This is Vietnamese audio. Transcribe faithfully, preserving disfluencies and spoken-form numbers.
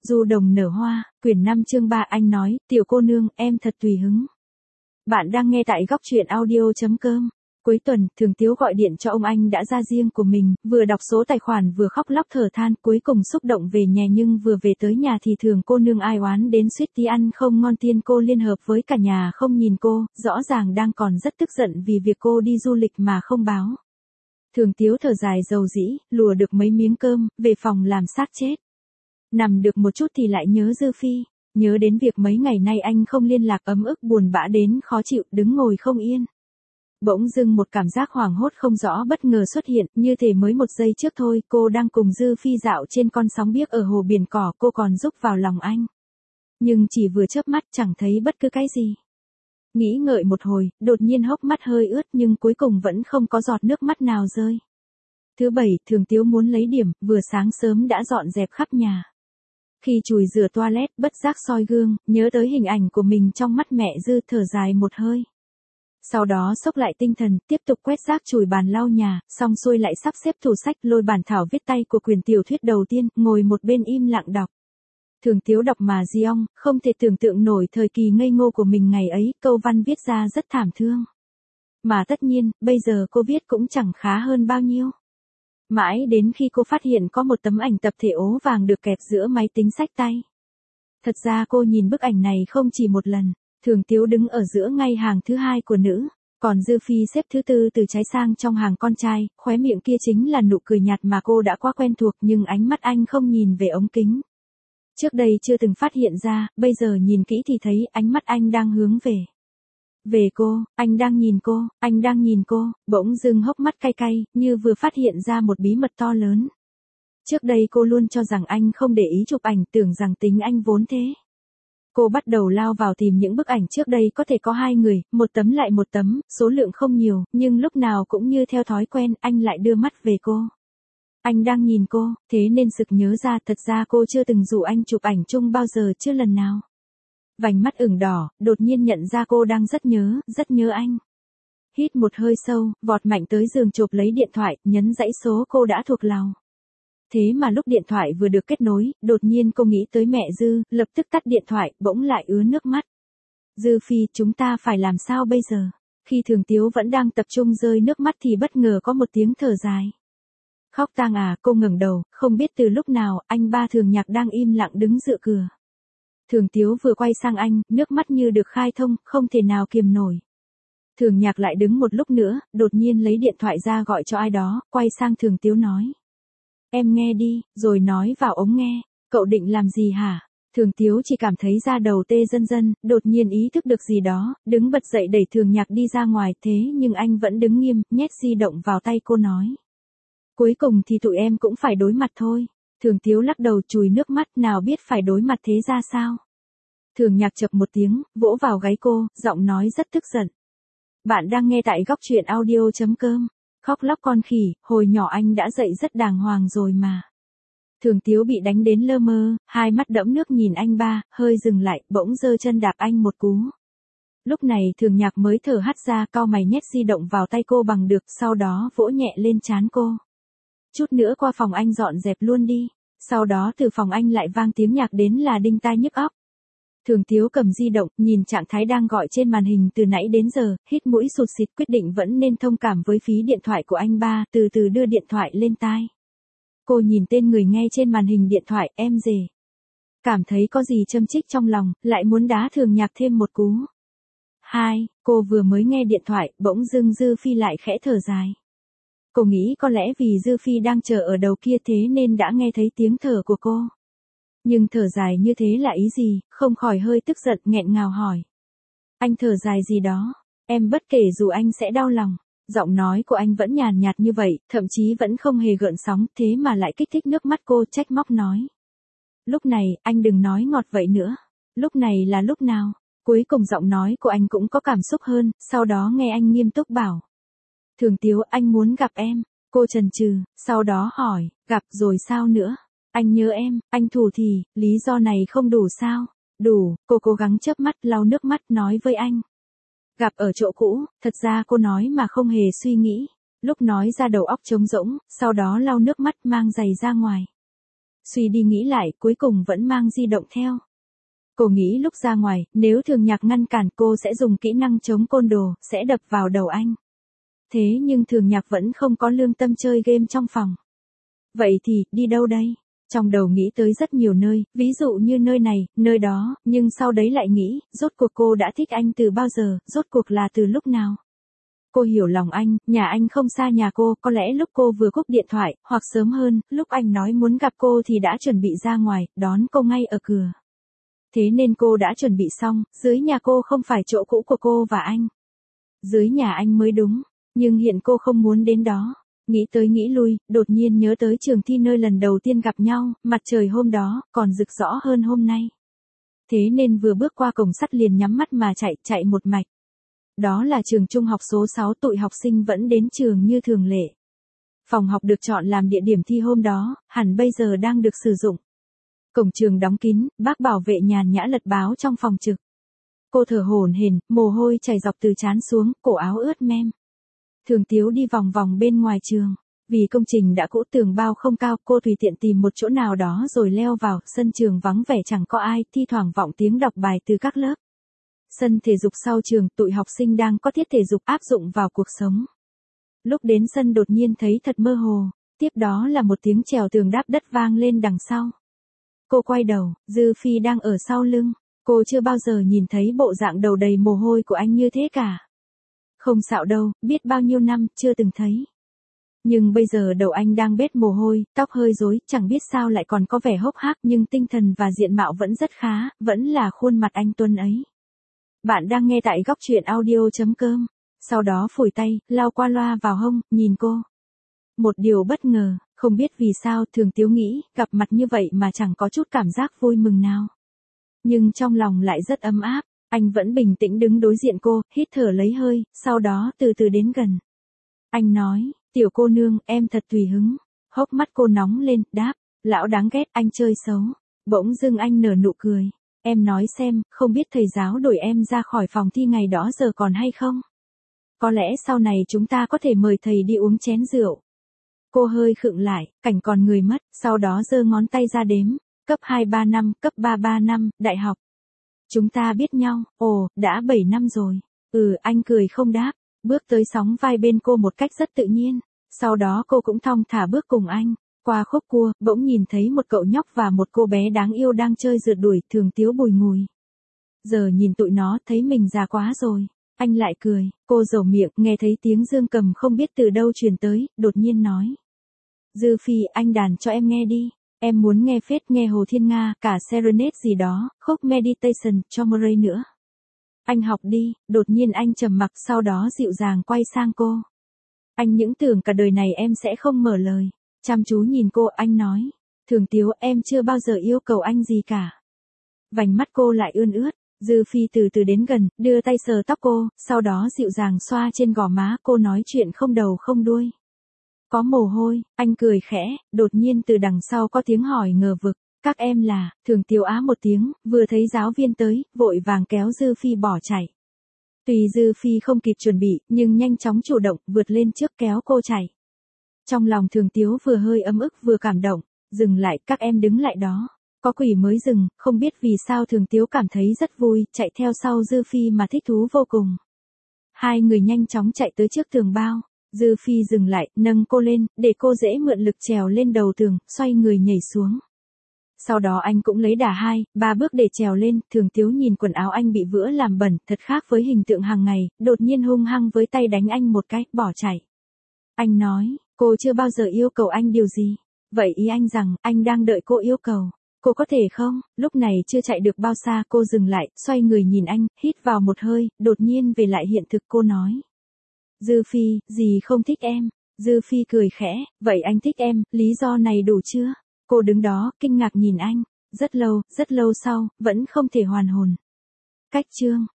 Du đồng nở hoa, quyển năm chương ba. Anh nói, tiểu cô nương, em thật tùy hứng. Bạn đang nghe tại góc truyện audio.com. Cuối tuần, Thường Tiếu gọi điện cho ông anh đã ra riêng của mình, vừa đọc số tài khoản vừa khóc lóc thở than, cuối cùng xúc động về nhà nhưng vừa về tới nhà thì Thường cô nương ai oán đến suýt tí ăn không ngon. Tiên cô liên hợp với cả nhà không nhìn cô, rõ ràng đang còn rất tức giận vì việc cô đi du lịch mà không báo. Thường Tiếu thở dài dầu dĩ, lùa được mấy miếng cơm, về phòng làm xác chết. Nằm được một chút thì lại nhớ Dư Phi, nhớ đến việc mấy ngày nay anh không liên lạc, ấm ức buồn bã đến khó chịu, đứng ngồi không yên. Bỗng dưng một cảm giác hoảng hốt không rõ bất ngờ xuất hiện, như thể mới một giây trước thôi, cô đang cùng Dư Phi dạo trên con sóng biếc ở hồ biển cỏ, cô còn rúc vào lòng anh. Nhưng chỉ vừa chớp mắt chẳng thấy bất cứ cái gì. Nghĩ ngợi một hồi, đột nhiên hốc mắt hơi ướt nhưng cuối cùng vẫn không có giọt nước mắt nào rơi. Thứ bảy, Thường Tiếu muốn lấy điểm, vừa sáng sớm đã dọn dẹp khắp nhà. Khi chùi rửa toilet, bất giác soi gương, nhớ tới hình ảnh của mình trong mắt mẹ Dư, thở dài một hơi. Sau đó xốc lại tinh thần, tiếp tục quét rác chùi bàn lau nhà, xong xuôi lại sắp xếp tủ sách, lôi bản thảo viết tay của quyển tiểu thuyết đầu tiên, ngồi một bên im lặng đọc. Thường Tiếu đọc mà giong, không thể tưởng tượng nổi thời kỳ ngây ngô của mình ngày ấy, câu văn viết ra rất thảm thương. Mà tất nhiên, bây giờ cô viết cũng chẳng khá hơn bao nhiêu. Mãi đến khi cô phát hiện có một tấm ảnh tập thể ố vàng được kẹp giữa máy tính xách tay. Thật ra cô nhìn bức ảnh này không chỉ một lần. Thường Tiếu đứng ở giữa ngay hàng thứ hai của nữ, còn Dư Phi xếp thứ tư từ trái sang trong hàng con trai, khóe miệng kia chính là nụ cười nhạt mà cô đã quá quen thuộc, nhưng ánh mắt anh không nhìn về ống kính. Trước đây chưa từng phát hiện ra, bây giờ nhìn kỹ thì thấy ánh mắt anh đang hướng về. Về cô, anh đang nhìn cô, anh đang nhìn cô, bỗng dưng hốc mắt cay cay, như vừa phát hiện ra một bí mật to lớn. Trước đây cô luôn cho rằng anh không để ý chụp ảnh, tưởng rằng tính anh vốn thế. Cô bắt đầu lao vào tìm những bức ảnh trước đây có thể có hai người, một tấm lại một tấm, số lượng không nhiều, nhưng lúc nào cũng như theo thói quen, anh lại đưa mắt về cô. Anh đang nhìn cô, thế nên sực nhớ ra thật ra cô chưa từng rủ anh chụp ảnh chung bao giờ, chưa lần nào. Vành mắt ửng đỏ, đột nhiên nhận ra cô đang rất nhớ, rất nhớ anh. Hít một hơi sâu, vọt mạnh tới giường chụp lấy điện thoại, nhấn dãy số cô đã thuộc lòng. Thế mà lúc điện thoại vừa được kết nối, đột nhiên cô nghĩ tới mẹ Dư, lập tức tắt điện thoại, bỗng lại ứa nước mắt. Dư Phi, chúng ta phải làm sao bây giờ? Khi Thường Tiếu vẫn đang tập trung rơi nước mắt thì bất ngờ có một tiếng thở dài. Khóc tang à, cô ngẩng đầu, không biết từ lúc nào, anh ba Thường Nhạc đang im lặng đứng dựa cửa. Thường Tiếu vừa quay sang anh, nước mắt như được khai thông, không thể nào kiềm nổi. Thường Nhạc lại đứng một lúc nữa, đột nhiên lấy điện thoại ra gọi cho ai đó, quay sang Thường Tiếu nói. Em nghe đi, rồi nói vào ống nghe, cậu định làm gì hả? Thường Tiếu chỉ cảm thấy da đầu tê dần dần, đột nhiên ý thức được gì đó, đứng bật dậy đẩy Thường Nhạc đi ra ngoài, thế nhưng anh vẫn đứng nghiêm, nhét di động vào tay cô nói. Cuối cùng thì tụi em cũng phải đối mặt thôi. Thường Tiếu lắc đầu chùi nước mắt, nào biết phải đối mặt thế ra sao. Thường Nhạc chập một tiếng, vỗ vào gáy cô, giọng nói rất tức giận. Bạn đang nghe tại góc truyện audio.com. Khóc lóc con khỉ, hồi nhỏ anh đã dậy rất đàng hoàng rồi mà. Thường Tiếu bị đánh đến lơ mơ, hai mắt đẫm nước nhìn anh ba, hơi dừng lại, bỗng giơ chân đạp anh một cú. Lúc này Thường Nhạc mới thở hắt ra, cau mày nhét di động vào tay cô bằng được, sau đó vỗ nhẹ lên trán cô. Chút nữa qua phòng anh dọn dẹp luôn đi. Sau đó từ phòng anh lại vang tiếng nhạc đến là đinh tai nhức óc. Thường Tiếu cầm di động, nhìn trạng thái đang gọi trên màn hình từ nãy đến giờ, hít mũi sụt xịt, quyết định vẫn nên thông cảm với phí điện thoại của anh ba, từ từ đưa điện thoại lên tai. Cô nhìn tên người nghe trên màn hình điện thoại, em rể. Cảm thấy có gì châm chích trong lòng, lại muốn đá Thường Nhạc thêm một cú. Hai, cô vừa mới nghe điện thoại, bỗng dưng Dư Phi lại khẽ thở dài. Cô nghĩ có lẽ vì Dư Phi đang chờ ở đầu kia thế nên đã nghe thấy tiếng thở của cô. Nhưng thở dài như thế là ý gì, không khỏi hơi tức giận, nghẹn ngào hỏi. Anh thở dài gì đó, em bất kể dù anh sẽ đau lòng. Giọng nói của anh vẫn nhàn nhạt như vậy, thậm chí vẫn không hề gợn sóng, thế mà lại kích thích nước mắt cô, trách móc nói. Lúc này, anh đừng nói ngọt vậy nữa. Lúc này là lúc nào? Cuối cùng giọng nói của anh cũng có cảm xúc hơn, sau đó nghe anh nghiêm túc bảo. Thường Tiếu, anh muốn gặp em. Cô chần chừ, sau đó hỏi, gặp rồi sao nữa? Anh nhớ em, anh thủ thì, lý do này không đủ sao? Đủ, cô cố gắng chớp mắt lau nước mắt nói với anh. Gặp ở chỗ cũ, thật ra cô nói mà không hề suy nghĩ. Lúc nói ra đầu óc trống rỗng, sau đó lau nước mắt mang giày ra ngoài. Suy đi nghĩ lại, cuối cùng vẫn mang di động theo. Cô nghĩ lúc ra ngoài, nếu Thường Nhạc ngăn cản cô sẽ dùng kỹ năng chống côn đồ, sẽ đập vào đầu anh. Thế nhưng Thường Nhạc vẫn không có lương tâm chơi game trong phòng. Vậy thì, đi đâu đây? Trong đầu nghĩ tới rất nhiều nơi, ví dụ như nơi này, nơi đó, nhưng sau đấy lại nghĩ, rốt cuộc cô đã thích anh từ bao giờ, rốt cuộc là từ lúc nào? Cô hiểu lòng anh, nhà anh không xa nhà cô, có lẽ lúc cô vừa cúp điện thoại, hoặc sớm hơn, lúc anh nói muốn gặp cô thì đã chuẩn bị ra ngoài, đón cô ngay ở cửa. Thế nên cô đã chuẩn bị xong, dưới nhà cô không phải chỗ cũ của cô và anh. Dưới nhà anh mới đúng, nhưng hiện cô không muốn đến đó. Nghĩ tới nghĩ lui, đột nhiên nhớ tới trường thi nơi lần đầu tiên gặp nhau, mặt trời hôm đó, còn rực rõ hơn hôm nay. Thế nên vừa bước qua cổng sắt liền nhắm mắt mà chạy, chạy một mạch. Đó là trường trung học số sáu, tụi học sinh vẫn đến trường như thường lệ. Phòng học được chọn làm địa điểm thi hôm đó, hẳn bây giờ đang được sử dụng. Cổng trường đóng kín, bác bảo vệ nhàn nhã lật báo trong phòng trực. Cô thở hổn hển, mồ hôi chảy dọc từ trán xuống, cổ áo ướt mem. Thường Tiếu đi vòng vòng bên ngoài trường. Vì công trình đã cũ, tường bao không cao, cô tùy tiện tìm một chỗ nào đó rồi leo vào, sân trường vắng vẻ chẳng có ai, thi thoảng vọng tiếng đọc bài từ các lớp. Sân thể dục sau trường, tụi học sinh đang có tiết thể dục áp dụng vào cuộc sống. Lúc đến sân đột nhiên thấy thật mơ hồ, tiếp đó là một tiếng trèo tường đáp đất vang lên đằng sau. Cô quay đầu, Dư Phi đang ở sau lưng, cô chưa bao giờ nhìn thấy bộ dạng đầu đầy mồ hôi của anh như thế cả. Không xạo đâu, biết bao nhiêu năm, chưa từng thấy. Nhưng bây giờ đầu anh đang bết mồ hôi, tóc hơi rối, chẳng biết sao lại còn có vẻ hốc hác, nhưng tinh thần và diện mạo vẫn rất khá, vẫn là khuôn mặt anh tuấn ấy. Bạn đang nghe tại góc truyện audio chấm com. Sau đó phủi tay, lau qua loa vào hông, nhìn cô. Một điều bất ngờ, không biết vì sao Thường Tiếu nghĩ, gặp mặt như vậy mà chẳng có chút cảm giác vui mừng nào. Nhưng trong lòng lại rất ấm áp, anh vẫn bình tĩnh đứng đối diện cô, hít thở lấy hơi, sau đó từ từ đến gần. Anh nói, tiểu cô nương, em thật tùy hứng. Hốc mắt cô nóng lên, đáp, lão đáng ghét, anh chơi xấu. Bỗng dưng anh nở nụ cười. Em nói xem, không biết thầy giáo đuổi em ra khỏi phòng thi ngày đó giờ còn hay không? Có lẽ sau này chúng ta có thể mời thầy đi uống chén rượu. Cô hơi khựng lại, cảnh còn người mất, sau đó giơ ngón tay ra đếm. Cấp hai ba năm, cấp ba ba năm, đại học. Chúng ta biết nhau, ồ, đã bảy năm rồi. Ừ, anh cười không đáp, bước tới sóng vai bên cô một cách rất tự nhiên. Sau đó cô cũng thong thả bước cùng anh. Qua khúc cua, bỗng nhìn thấy một cậu nhóc và một cô bé đáng yêu đang chơi rượt đuổi, Thường Tiếu bùi ngùi. Giờ nhìn tụi nó, thấy mình già quá rồi. Anh lại cười, cô dầu miệng, nghe thấy tiếng dương cầm không biết từ đâu truyền tới, đột nhiên nói. Dư Phi, anh đàn cho em nghe đi. Em muốn nghe phết, nghe Hồ Thiên Nga, cả Serenade gì đó, khúc Meditation, cho Murray nữa. Anh học đi, đột nhiên anh trầm mặc, sau đó dịu dàng quay sang cô. Anh những tưởng cả đời này em sẽ không mở lời. Chăm chú nhìn cô, anh nói. Thường Tiếu, em chưa bao giờ yêu cầu anh gì cả. Vành mắt cô lại ươn ướt. Dư Phi từ từ đến gần, đưa tay sờ tóc cô, sau đó dịu dàng xoa trên gò má, cô nói chuyện không đầu không đuôi. Có mồ hôi, anh cười khẽ, đột nhiên từ đằng sau có tiếng hỏi ngờ vực. Các em là, Thường Tiếu á một tiếng, vừa thấy giáo viên tới, vội vàng kéo Dư Phi bỏ chạy. Tuy Dư Phi không kịp chuẩn bị, nhưng nhanh chóng chủ động, vượt lên trước kéo cô chạy. Trong lòng Thường Tiếu vừa hơi ấm ức vừa cảm động, dừng lại, các em đứng lại đó. Có quỷ mới dừng, không biết vì sao Thường Tiếu cảm thấy rất vui, chạy theo sau Dư Phi mà thích thú vô cùng. Hai người nhanh chóng chạy tới trước tường bao. Dư Phi dừng lại, nâng cô lên, để cô dễ mượn lực trèo lên đầu tường, xoay người nhảy xuống. Sau đó anh cũng lấy đà hai, ba bước để trèo lên, Thường Tiếu nhìn quần áo anh bị vữa làm bẩn, thật khác với hình tượng hàng ngày, đột nhiên hung hăng với tay đánh anh một cái, bỏ chạy. Anh nói, cô chưa bao giờ yêu cầu anh điều gì. Vậy ý anh rằng, anh đang đợi cô yêu cầu. Cô có thể không? Lúc này chưa chạy được bao xa, cô dừng lại, xoay người nhìn anh, hít vào một hơi, đột nhiên về lại hiện thực, cô nói. Dư Phi, gì không thích em? Dư Phi cười khẽ, vậy anh thích em, lý do này đủ chưa? Cô đứng đó, kinh ngạc nhìn anh, rất lâu, rất lâu sau, vẫn không thể hoàn hồn. Cách chương.